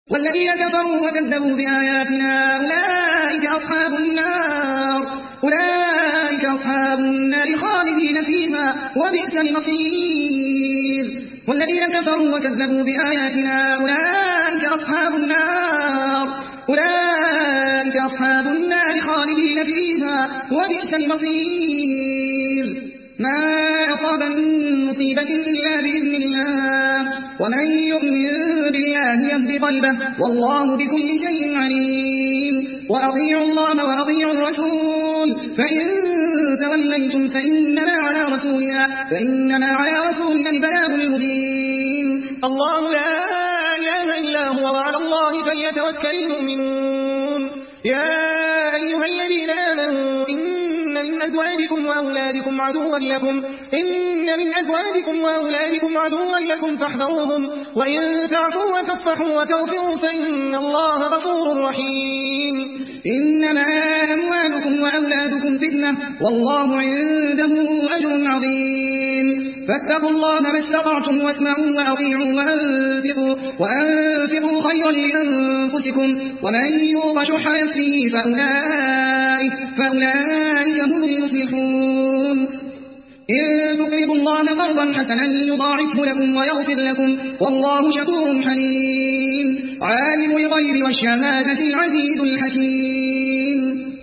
والذين كفروا وكذبوا بآياتنا أولئك أصحاب النار خالدين فيها وبئس المصير. والذين كفروا وكذبوا بآياتنا أولئك أصحاب النار خالدين فيها وبئس المصير. ما أصاب من مصيبة إلا بإذن الله ومن يؤمن بالله يهد قلبه والله بكل شيء عليم. وأطيعوا الله وأطيعوا الرسول فإن توليتم فإنما على رسولنا البلاغ المبين. الله لا إله إلا هو وعلى الله فليتوكل المؤمنون. يا أيها الذين آمنوا إن من أزواجكم وأولادكم عدوا لكم فاحذروهم وإن تعفوا وتصفحوا وتغفروا فإن الله غفور رحيم. إنما أموالكم وأولادكم فتنة والله عنده أجر عظيم. فاتقوا الله ما استطعتم واسمعوا وأطيعوا وأنفقوا خيرا لأنفسكم ومن يوق شح نفسه فأولئك هم المفلحون. إن تقرضوا الله قرضا حسنا يضاعفه لكم ويغفر لكم والله شكور حليم. عالم الغيب والشهادة العزيز الحكيم.